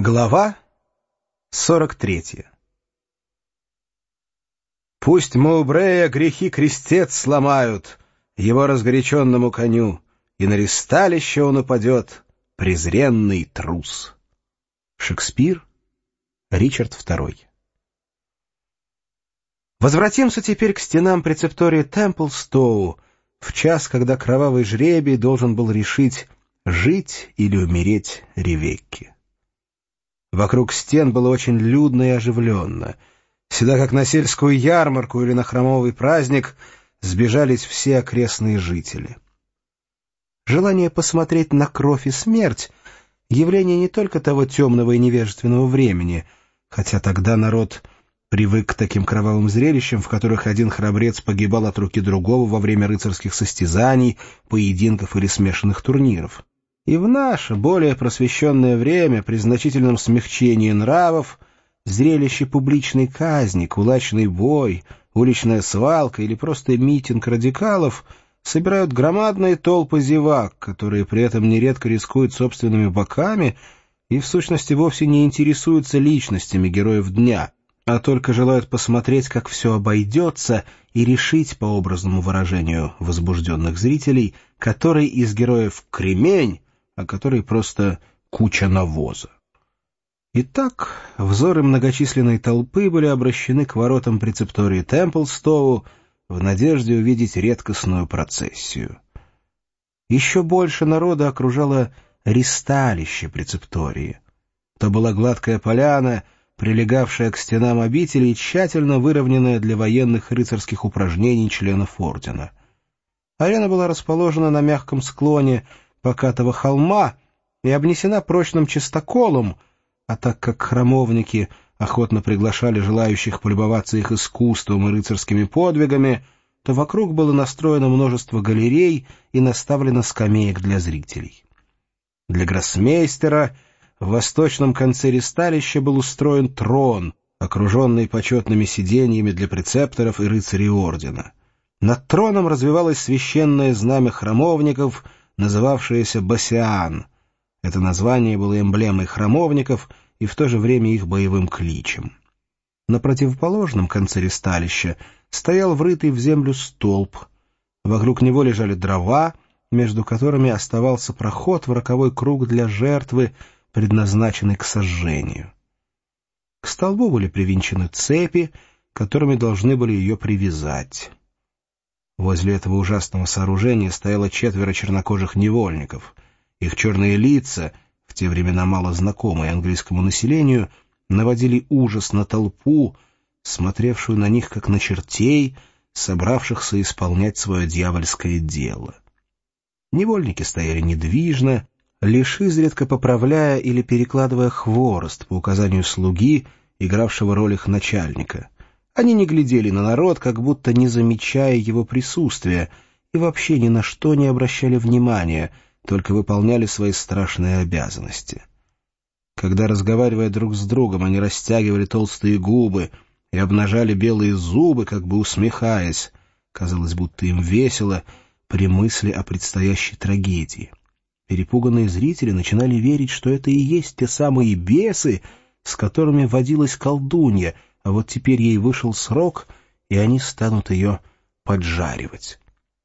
Глава 43. Пусть Моубрея грехи крестец сломают его разгоряченному коню, и на ристалище он упадет, презренный трус. Шекспир, Ричард II. Возвратимся теперь к стенам прецептории Темплстоу в час, когда кровавый жребий должен был решить, жить или умереть Ревекке. Вокруг стен было очень людно и оживленно. Сюда, как на сельскую ярмарку или на храмовый праздник, сбежались все окрестные жители. Желание посмотреть на кровь и смерть — явление не только того темного и невежественного времени, хотя тогда народ привык к таким кровавым зрелищам, в которых один храбрец погибал от руки другого во время рыцарских состязаний, поединков или смешанных турниров. И в наше, более просвещенное время, при значительном смягчении нравов, зрелище публичной казни, кулачный бой, уличная свалка или просто митинг радикалов собирают громадные толпы зевак, которые при этом нередко рискуют собственными боками и в сущности вовсе не интересуются личностями героев дня, а только желают посмотреть, как все обойдется, и решить, по образному выражению возбужденных зрителей, который из героев кремень, а который просто куча навоза. Итак, взоры многочисленной толпы были обращены к воротам прецептории Темплстоу в надежде увидеть редкостную процессию. Еще больше народа окружало ристалище прецептории. То была гладкая поляна, прилегавшая к стенам обители и тщательно выровненная для военных и рыцарских упражнений членов ордена. Арена была расположена на мягком склоне покатого холма и обнесена прочным чистоколом, а так как храмовники охотно приглашали желающих полюбоваться их искусством и рыцарскими подвигами, то вокруг было настроено множество галерей и наставлено скамеек для зрителей. Для гроссмейстера в восточном конце ристалища был устроен трон, окруженный почетными сиденьями для прецепторов и рыцарей ордена. Над троном развивалось священное знамя храмовников, называвшееся «Басиан». Это название было эмблемой храмовников и в то же время их боевым кличем. На противоположном конце ристалища стоял врытый в землю столб. Вокруг него лежали дрова, между которыми оставался проход в роковой круг для жертвы, предназначенной к сожжению. К столбу были привинчены цепи, которыми должны были ее привязать. Возле этого ужасного сооружения стояло 4 чернокожих невольников. Их черные лица, в те времена мало знакомые английскому населению, наводили ужас на толпу, смотревшую на них как на чертей, собравшихся исполнять свое дьявольское дело. Невольники стояли недвижно, лишь изредка поправляя или перекладывая хворост по указанию слуги, игравшего роль их начальника. Они не глядели на народ, как будто не замечая его присутствия, и вообще ни на что не обращали внимания, только выполняли свои страшные обязанности. Когда, разговаривая друг с другом, они растягивали толстые губы и обнажали белые зубы, как бы усмехаясь, казалось, будто им весело при мысли о предстоящей трагедии. Перепуганные зрители начинали верить, что это и есть те самые бесы, с которыми водилась колдунья, а вот теперь ей вышел срок, и они станут ее поджаривать.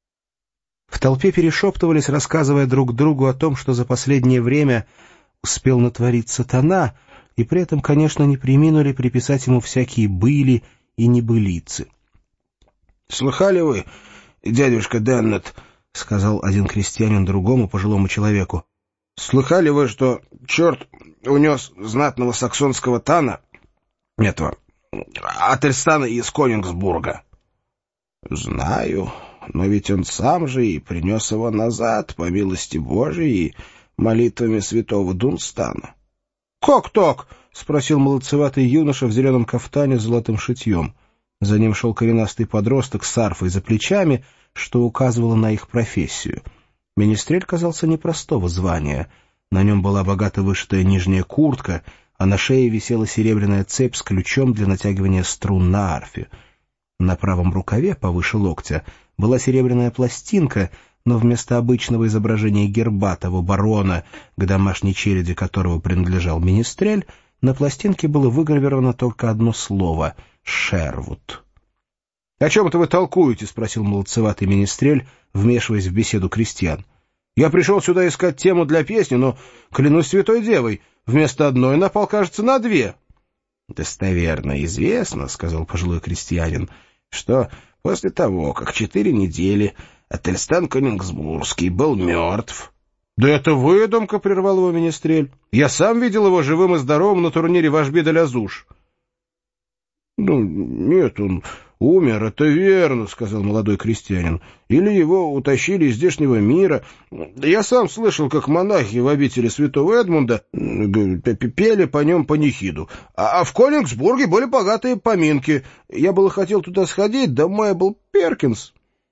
В толпе перешептывались, рассказывая друг другу о том, что за последнее время успел натворить сатана, и при этом, конечно, не преминули приписать ему всякие были и небылицы. — Слыхали вы, дядюшка Деннет, — сказал один крестьянин другому пожилому человеку, — слыхали вы, что черт унес знатного саксонского тана, этого, Ательстана из Конингсбурга? — Знаю, но ведь он сам же и принес его назад, по милости Божией, молитвами святого Дунстана. — Как так? — спросил молодцеватый юноша в зеленом кафтане с золотым шитьем. За ним шел коренастый подросток с арфой за плечами, что указывало на их профессию. Министрель казался непростого звания. На нем была богато вышитая нижняя куртка, а на шее висела серебряная цепь с ключом для натягивания струн на арфе. На правом рукаве, повыше локтя, была серебряная пластинка, но вместо обычного изображения герба того барона, к домашней череди которого принадлежал Менестрель, на пластинке было выгравировано только одно слово — «Шервуд». — О чем это вы толкуете? — спросил молодцеватый Менестрель, вмешиваясь в беседу крестьян. — Я пришел сюда искать тему для песни, но, клянусь святой девой, вместо одной напал, кажется, на две. — Достоверно известно, — сказал пожилой крестьянин, — что после того, как 4 недели Ательстан Кёнигсбургский был мертв... — Да это выдумка, — прервал его Менестрель. — Я сам видел его живым и здоровым на турнире Вашби-де-ля-Зуш. — Ну, нет, он умер, это верно, — сказал молодой крестьянин. — Или его утащили из здешнего мира. Я сам слышал, как монахи в обители святого Эдмунда пели по нем панихиду. А в Кёнигсбурге были богатые поминки. Я было хотел туда сходить, да мой был Перкинс.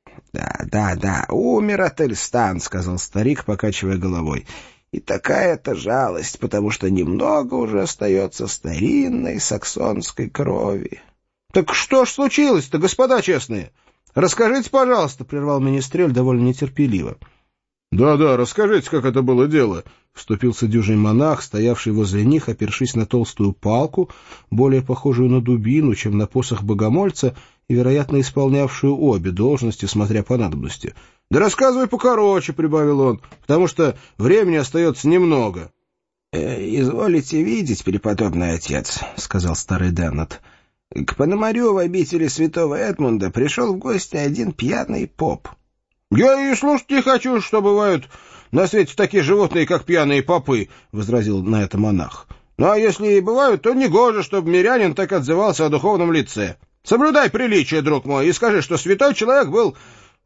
— Да, умер Ательстан, — сказал старик, покачивая головой. — И такая-то жалость, потому что немного уже остается старинной саксонской крови. — Так что ж случилось-то, господа честные? Расскажите, пожалуйста, — прервал Менестрель довольно нетерпеливо. — Да, расскажите, как это было дело, — вступился дюжий монах, стоявший возле них, опершись на толстую палку, более похожую на дубину, чем на посох богомольца, и, вероятно, исполнявшую обе должности, смотря по надобности. — Да рассказывай покороче, — прибавил он, — потому что времени остается немного. — Изволите видеть, преподобный отец, — сказал старый Деннет, — к Пономарю в обители святого Эдмунда пришел в гости один пьяный поп. — Я и слушать не хочу, что бывают на свете такие животные, как пьяные попы, — возразил на это монах. — Ну, а если и бывают, то негоже, чтобы мирянин так отзывался о духовном лице. Соблюдай приличие, друг мой, и скажи, что святой человек был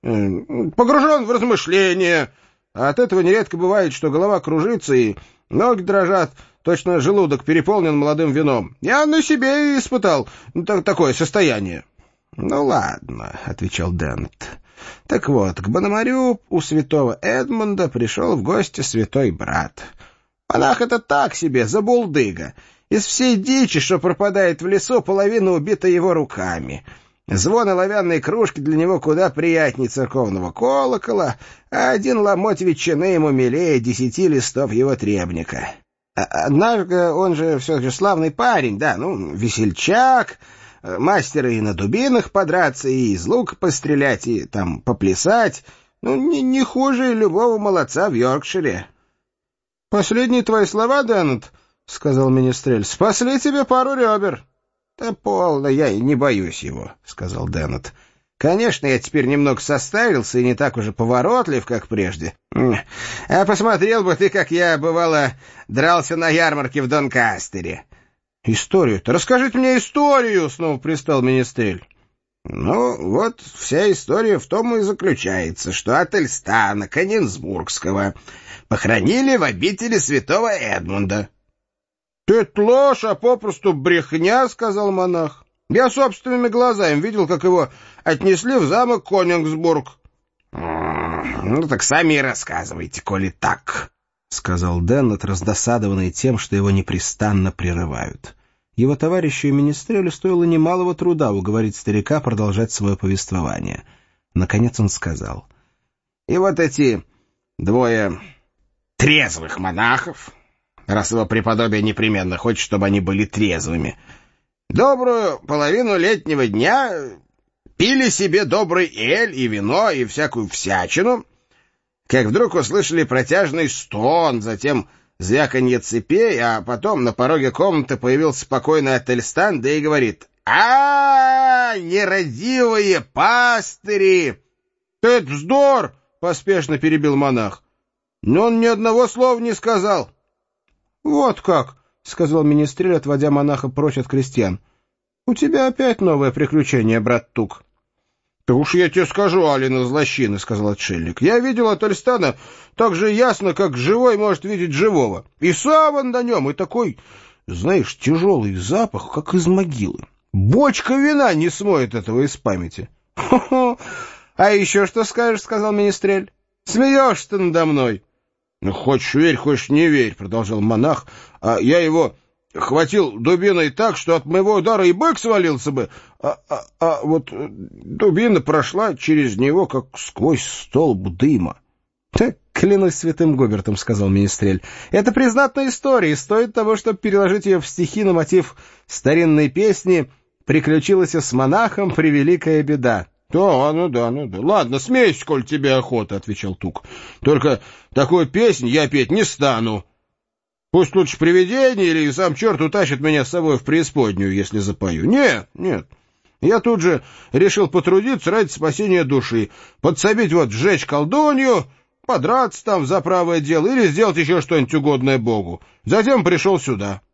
погружен в размышления. А от этого нередко бывает, что голова кружится и ноги дрожат, точно желудок переполнен молодым вином. Я на себе испытал такое состояние. — Ну, ладно, — отвечал Деннет. — Так вот, к Пономарю у святого Эдмунда пришел в гости святой брат. Монах это так себе, забулдыга. Из всей дичи, что пропадает в лесу, половина убита его руками. Звон оловянной кружки для него куда приятнее церковного колокола, а один ломоть ветчины ему милее 10 листов его требника. Однако он же все же славный парень, да, весельчак, мастер и на дубинах подраться, и из лука пострелять, и там поплясать, не хуже любого молодца в Йоркшире. — Последние твои слова, Деннет, — сказал Менестрель, — спасли тебе пару ребер. — Да полно, я и не боюсь его, — сказал Деннет. — Конечно, я теперь немного состарился и не так уже поворотлив, как прежде. А посмотрел бы ты, как я, бывало, дрался на ярмарке в Донкастере. — Историю-то? Расскажите мне историю, — снова пристал Менестрель. — Ну, вот вся история в том и заключается, что Ательстана Кёнигсбургского похоронили в обители святого Эдмунда. — Это ложь, а попросту брехня, — сказал монах. — Я собственными глазами видел, как его отнесли в замок Кёнигсбург. — Ну, так сами и рассказывайте, коли так, — сказал Деннет, раздосадованный тем, что его непрестанно прерывают. Его товарищу и Менестрелю стоило немалого труда уговорить старика продолжать свое повествование. Наконец он сказал: — И вот эти двое трезвых монахов, раз его преподобие непременно хочет, чтобы они были трезвыми, добрую половину летнего дня пили себе добрый эль и вино и всякую всячину, как вдруг услышали протяжный стон, затем звяканье цепей, а потом на пороге комнаты появился спокойный Ательстан, да и говорит: нерадивые пастыри! — Это вздор! — поспешно перебил монах. — Но он ни одного слова не сказал. — Вот как! — сказал Менестрель, отводя монаха прочь от крестьян. — У тебя опять новое приключение, брат Тук. — Да уж я тебе скажу, Алина Злощина, — сказал отшельник. — Я видел Ательстана так же ясно, как живой может видеть живого. И саван на нем, и такой, знаешь, тяжелый запах, как из могилы. Бочка вина не смоет этого из памяти. — Хо-хо! А еще что скажешь, — сказал Менестрель. — Смеешься ты надо мной. — Ну, хочешь верь, хочешь не верь, — продолжал монах, — а я его хватил дубиной так, что от моего удара и бык свалился бы, а вот дубина прошла через него, как сквозь столб дыма. — Клянусь святым Гобертом, — сказал Министрель. — Это признатная история, и стоит того, чтобы переложить ее в стихи на мотив старинной песни «Приключилась с монахом превеликая беда». — Ну да. Ладно, смейся, коль тебе охота, — отвечал Тук. — Только такую песнь я петь не стану. Пусть лучше привидение или сам черт утащит меня с собой в преисподнюю, если запою. Нет. Я тут же решил потрудиться ради спасения души, подсобить вот сжечь колдунью, подраться там за правое дело или сделать еще что-нибудь угодное Богу. Затем пришел сюда.